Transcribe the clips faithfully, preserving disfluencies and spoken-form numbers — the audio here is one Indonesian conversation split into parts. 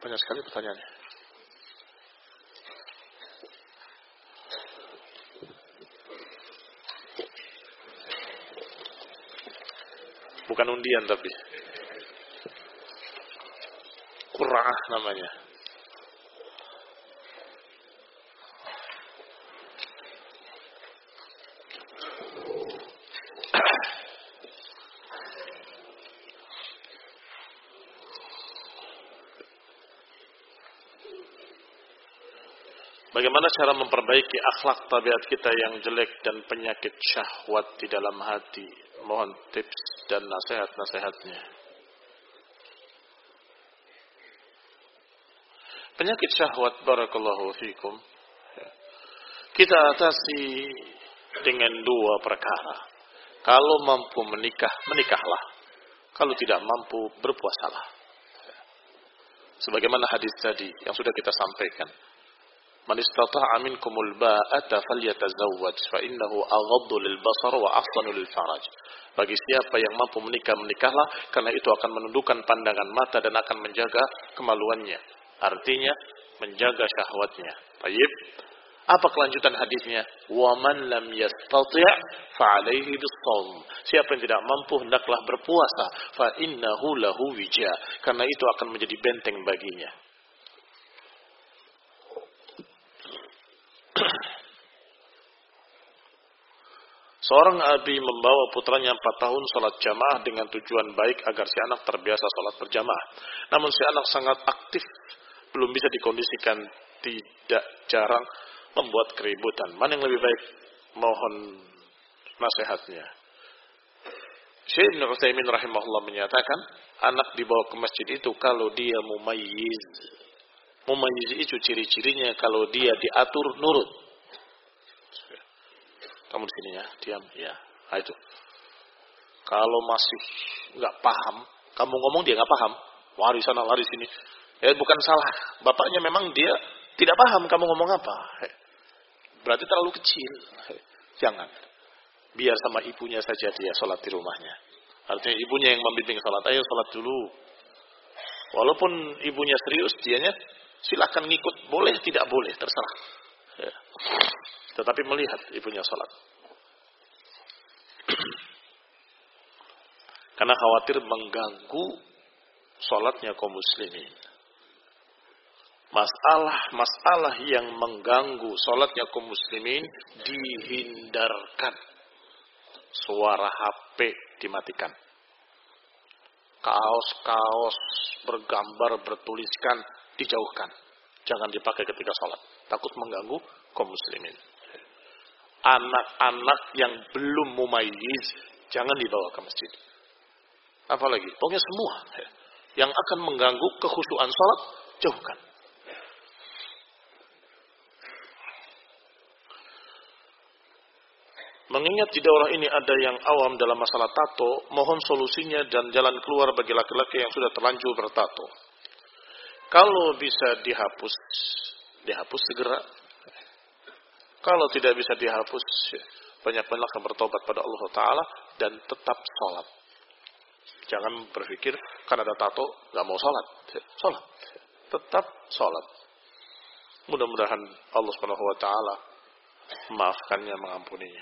Banyak sekali pertanyaannya. Bukan undian tapi Qur'ah namanya. Bagaimana cara memperbaiki akhlak tabiat kita yang jelek dan penyakit syahwat di dalam hati? Mohon tips dan nasihat-nasihatnya. Penyakit syahwat, barakallahu fikum, kita atasi dengan dua perkara. Kalau mampu menikah, menikahlah. Kalau tidak mampu, berpuasalah. Sebagaimana hadis tadi yang sudah kita sampaikan. Man istata'a minkumul ba'ata falyatazawwaj fa innahu aghaddu lil basar wa ahsanu lil faraj. Bagi siapa yang mampu menikah, menikahlah, karena itu akan menundukkan pandangan mata dan akan menjaga kemaluannya. Artinya menjaga syahwatnya. Baik. Apa kelanjutan hadisnya? Wa man lam yastati' fa 'alaihi bis-shaum. Siapa yang tidak mampu hendaklah berpuasa, fa innahu lahu wija. Karena itu akan menjadi benteng baginya. Seorang abi membawa putranya empat tahun salat jamaah dengan tujuan baik agar si anak terbiasa salat berjamaah. Namun si anak sangat aktif, belum bisa dikondisikan, tidak jarang membuat keributan. Mana yang lebih baik? Mohon nasihatnya. Syekh Ibnu Utsaimin rahimahullah menyatakan, anak dibawa ke masjid itu kalau dia mumayyiz. Mumayyiz itu ciri-cirinya kalau dia diatur nurut. Kamu di sini ya, diam ya. Nah itu. Kalau masih nggak paham, kamu ngomong dia nggak paham, lari sana lari sini. Ya bukan salah, bapaknya memang dia tidak paham kamu ngomong apa. Berarti terlalu kecil. Jangan. Biar sama ibunya saja dia sholat di rumahnya. Artinya ibunya yang membimbing sholat. Ayo sholat dulu. Walaupun ibunya serius, dianya silakan ngikut, boleh tidak boleh terserah. Ya. Tetapi melihat ibunya sholat. Karena khawatir mengganggu sholatnya kaum muslimin. Masalah-masalah yang mengganggu sholatnya kaum muslimin dihindarkan. Suara H P dimatikan. Kaos-kaos bergambar bertuliskan dijauhkan. Jangan dipakai ketika sholat. Takut mengganggu kaum muslimin. Anak-anak yang belum mumayyiz jangan dibawa ke masjid. Apalagi, pokoknya semua yang akan mengganggu kekhusyuan salat jauhkan. Mengingat di daurah ini ada yang awam dalam masalah tato, mohon solusinya dan jalan keluar bagi laki-laki yang sudah terlanjur bertato. Kalau bisa dihapus, dihapus segera. Kalau tidak bisa dihapus, banyak-banyaklah bertobat pada Allah Ta'ala dan tetap sholat. Jangan berpikir, kan ada tato, gak mau sholat. Sholat. Tetap sholat. Mudah-mudahan Allah Subhanahu Wa Ta'ala memaafkannya, mengampuninya.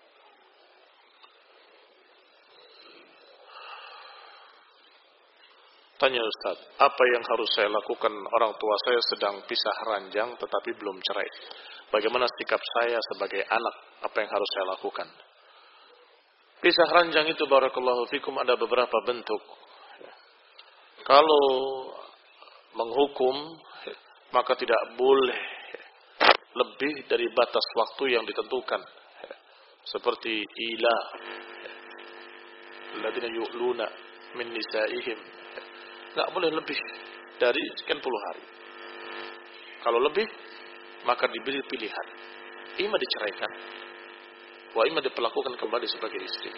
Tanya Ustaz, apa yang harus saya lakukan? Orang tua saya sedang pisah ranjang tetapi belum cerai. Bagaimana sikap saya sebagai anak? Apa yang harus saya lakukan? Pisah ranjang itu barakallahu fikum ada beberapa bentuk. Kalau menghukum, maka tidak boleh lebih dari batas waktu yang ditentukan. Seperti ila alladziina yu'luna min nisaihim. Tidak boleh lebih dari sekian puluh hari. Kalau lebih, maka diberi pilihan. Ima diceraikan, wa ima diperlakukan kembali sebagai istri.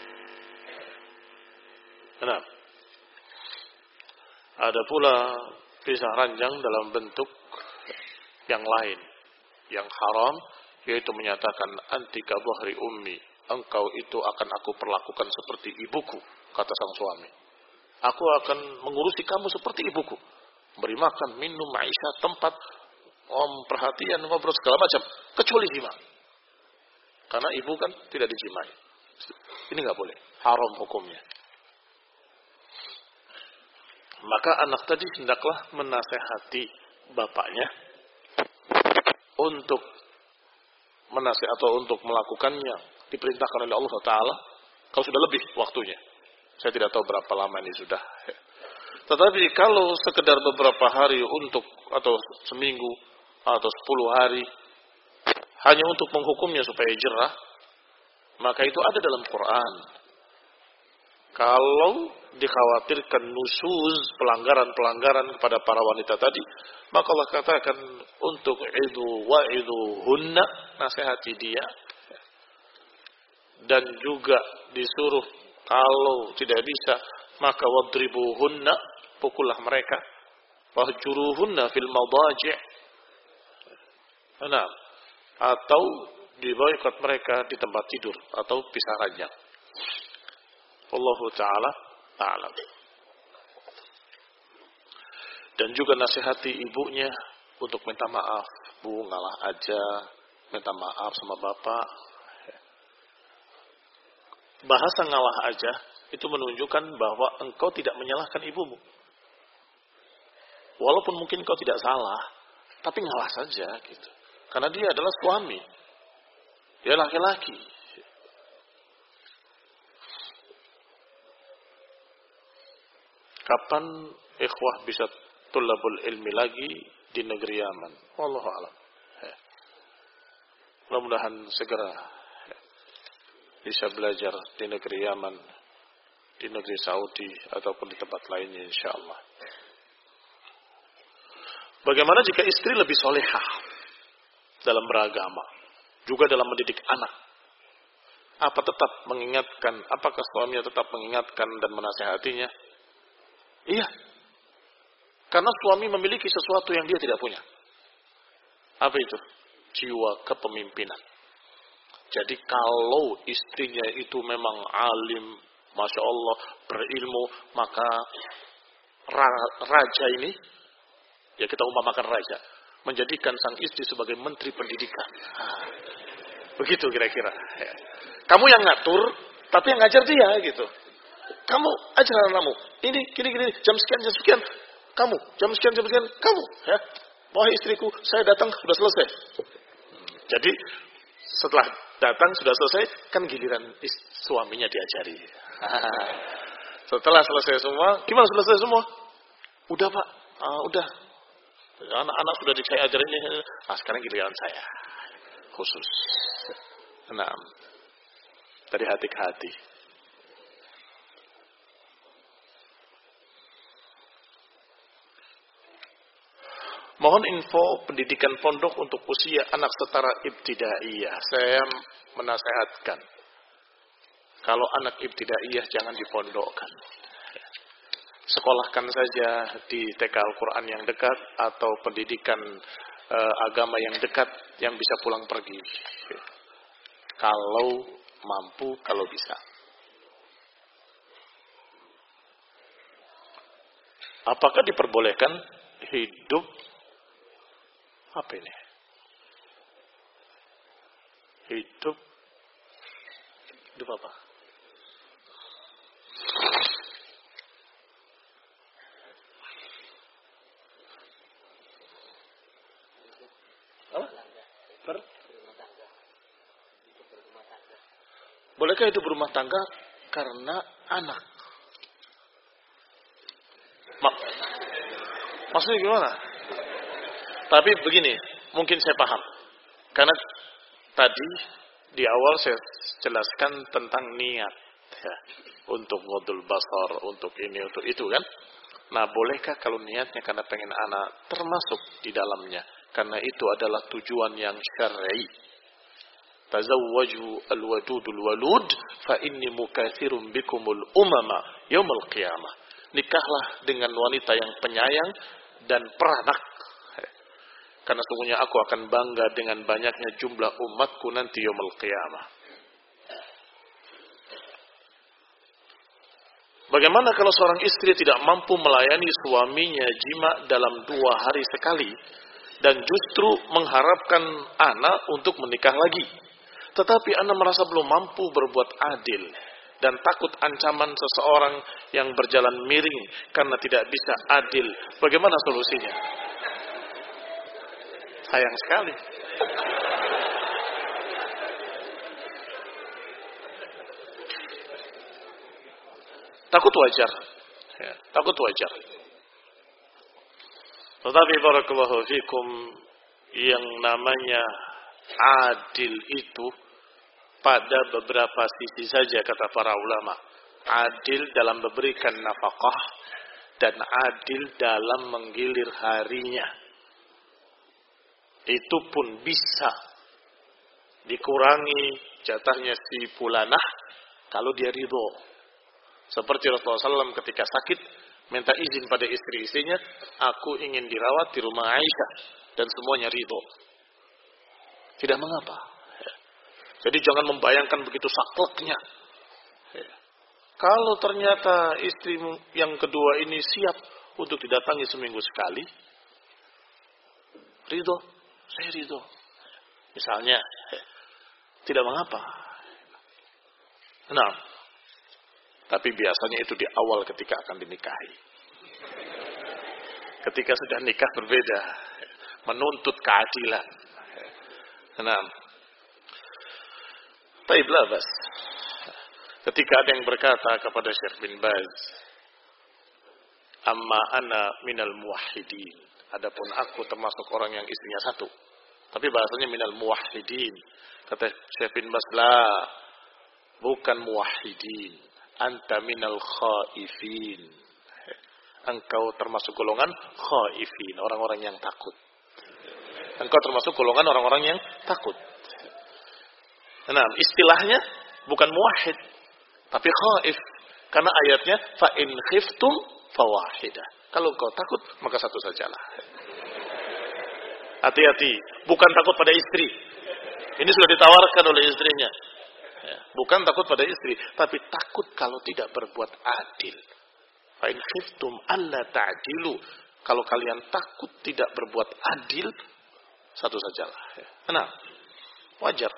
Nah, ada pula pisah ranjang dalam bentuk yang lain, yang haram, yaitu menyatakan antika dhahri ummi, engkau itu akan aku perlakukan seperti ibuku, kata sang suami. Aku akan mengurusi kamu seperti ibuku. beri makan, minum, maisha, tempat, om, perhatian, ngobrol segala macam, kecuali jima. Karena ibu kan tidak dijimai. Ini nggak boleh, haram hukumnya. Maka anak tadi hendaklah menasehati bapaknya untuk menasihati atau untuk melakukannya diperintahkan oleh Allah Taala. Kalau sudah lebih waktunya, saya tidak tahu berapa lama ini sudah. Tetapi kalau sekedar beberapa hari untuk atau seminggu atau sepuluh hari hanya untuk menghukumnya supaya jerah, maka itu ada dalam Quran. Kalau dikhawatirkan nusuz, pelanggaran-pelanggaran kepada para wanita tadi, maka Allah katakan untuk idu wa idu hunna, nasihati dia. Dan juga disuruh kalau tidak bisa, maka wadribu hunna, pukullah mereka. Wahjuruhunna fil madaji'. Nah, atau diboikot mereka di tempat tidur atau pisah ranjang. Allah Ta'ala a'lam. Dan juga nasihati ibunya untuk minta maaf. Bu, ngalah aja, minta maaf sama bapak. Bahasa ngalah aja itu menunjukkan bahwa engkau tidak menyalahkan ibumu. Walaupun mungkin engkau tidak salah, tapi ngalah saja gitu. Karena dia adalah suami. Dia laki-laki. Kapan ikhwah bisa tulabul ilmi lagi di negeri Yaman? Wallahu a'lam. Mudah-mudahan segera bisa belajar di negeri Yaman, di negeri Saudi ataupun di tempat lainnya insyaallah. Bagaimana jika istri lebih solehah dalam beragama, juga dalam mendidik anak? Apa tetap mengingatkan? Apakah suaminya tetap mengingatkan dan menasihatinya? Iya. Karena suami memiliki sesuatu yang dia tidak punya. Apa itu? Jiwa kepemimpinan. Jadi kalau istrinya itu memang alim, Masya Allah, berilmu, maka raja ini, ya kita umpamakan raja, menjadikan sang istri sebagai menteri pendidikan. Begitu kira-kira. Kamu yang ngatur, tapi yang ngajar dia gitu. Kamu ajar anakmu. Ini, gini, gini, jam sekian, jam sekian. Kamu, jam sekian, jam sekian. Kamu, ya. Wahai istriku, saya datang sudah selesai. Jadi setelah datang sudah selesai, kan giliran suaminya diajari. Setelah selesai semua, gimana selesai semua? Udah Pak, uh, udah. Anak-anak sudah saya ajarin. Nah, sekarang giliran saya khusus. Nah, dari hati ke hati. Mohon info pendidikan pondok untuk usia anak setara ibtidaiyah. Saya menasehatkan, kalau anak ibtidaiyah jangan dipondokkan. Sekolahkan saja di T K Al-Quran yang dekat atau pendidikan uh, agama yang dekat yang bisa pulang pergi. Kalau mampu, kalau bisa. Apakah diperbolehkan hidup apa ini? Hidup hidup apa? Apa? Ber? Bolehkah hidup berumah tangga karena anak? Mak Maksudnya gimana? Tapi begini, mungkin saya paham. Karena tadi di awal saya jelaskan tentang niat. Ya, untuk ghadul basar, untuk ini, untuk itu kan. Nah, bolehkah kalau niatnya karena pengen anak termasuk di dalamnya? Karena itu adalah tujuan yang syar'i. Tazawwaju al-wadudul walud fa inni mukatsirun bikumul umama yaumil qiyamah. Nikahlah dengan wanita yang penyayang dan peranak. Karena sungguhnya aku akan bangga dengan banyaknya jumlah umatku nanti yaumul qiyamah. Bagaimana kalau seorang istri tidak mampu melayani suaminya jima dalam dua hari sekali dan justru mengharapkan anak untuk menikah lagi, tetapi anak merasa belum mampu berbuat adil dan takut ancaman seseorang yang berjalan miring karena tidak bisa adil. Bagaimana solusinya? Sayang sekali. Takut wajar. Ya, takut wajar. Tetapi barakallahu fikum, yang namanya adil itu pada beberapa sisi saja kata para ulama. Adil dalam memberikan nafkah dan adil dalam menggilir harinya. Itu pun bisa dikurangi jatahnya si fulanah kalau dia ridho. Seperti Rasulullah shallallahu alaihi wasallam ketika sakit minta izin pada istri-istrinya, aku ingin dirawat di rumah Aisyah, dan semuanya ridho. Tidak mengapa. Jadi jangan membayangkan begitu sakleknya. Kalau ternyata istri yang kedua ini siap untuk didatangi seminggu sekali, ridho, saya ridho. Misalnya, tidak mengapa. Nah, tapi biasanya itu di awal ketika akan dinikahi. Ketika sudah nikah berbeda, menuntut keadilan. Nah, taiblah bas. Ketika ada yang berkata kepada Syekh bin Baz, amma ana minal muwahhidin. Adapun aku termasuk orang yang istrinya satu. Tapi bahasanya minal muwahhidin. Kata Syekh bin Baz, la, bukan muwahhidin. Anta minal khaifin. Engkau termasuk golongan khaifin, orang-orang yang takut. Engkau termasuk golongan orang-orang yang takut. Nah, istilahnya bukan muwahhid, tapi khaif. Karena ayatnya fa in khiftum fawahidah. Kalau engkau takut, maka satu sajalah. Hati-hati, bukan takut pada istri. Ini sudah ditawarkan oleh istrinya. Bukan takut pada istri, tapi takut kalau tidak berbuat adil. Fa in khiftum alla ta'dilu. Kalau kalian takut tidak berbuat adil, satu sajalah. Nah, wajar.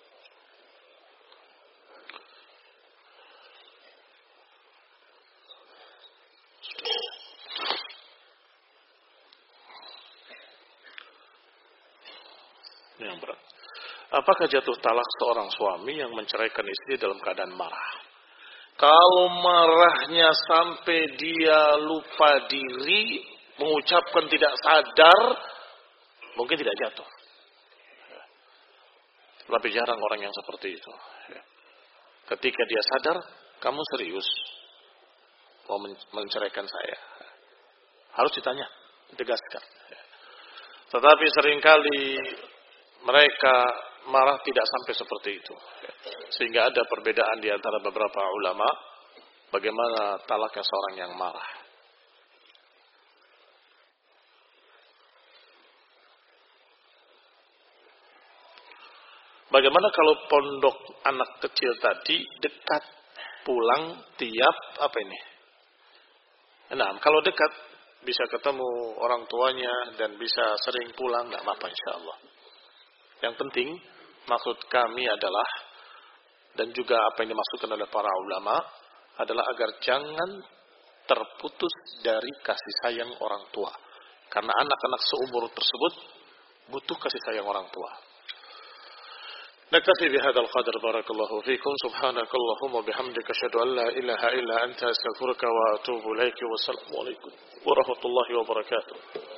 Ini yang berat. Apakah jatuh talak seorang suami yang menceraikan istri dalam keadaan marah? Kalau marahnya sampai dia lupa diri, mengucapkan tidak sadar, mungkin tidak jatuh. Lebih jarang orang yang seperti itu. Ketika dia sadar, kamu serius mau menceraikan saya, harus ditanya, ditegaskan. Tetapi seringkali mereka marah tidak sampai seperti itu. Sehingga ada perbedaan di antara beberapa ulama bagaimana talaknya seorang yang marah. Bagaimana kalau pondok anak kecil tadi dekat pulang tiap apa ini? Nah, kalau dekat bisa ketemu orang tuanya dan bisa sering pulang, nggak apa-apa insyaallah. Yang penting maksud kami adalah, dan juga apa yang dimaksudkan oleh para ulama adalah agar jangan terputus dari kasih sayang orang tua. Karena anak-anak seumur tersebut butuh kasih sayang orang tua. Naktafi bihadzal qadar, barakallahu fikum, subhanakallahumma bihamdika asyhadu an la ilaha illa anta astaghfiruka wa atubu ilaik. Wassalamu alaikum warahmatullahi wabarakatuh.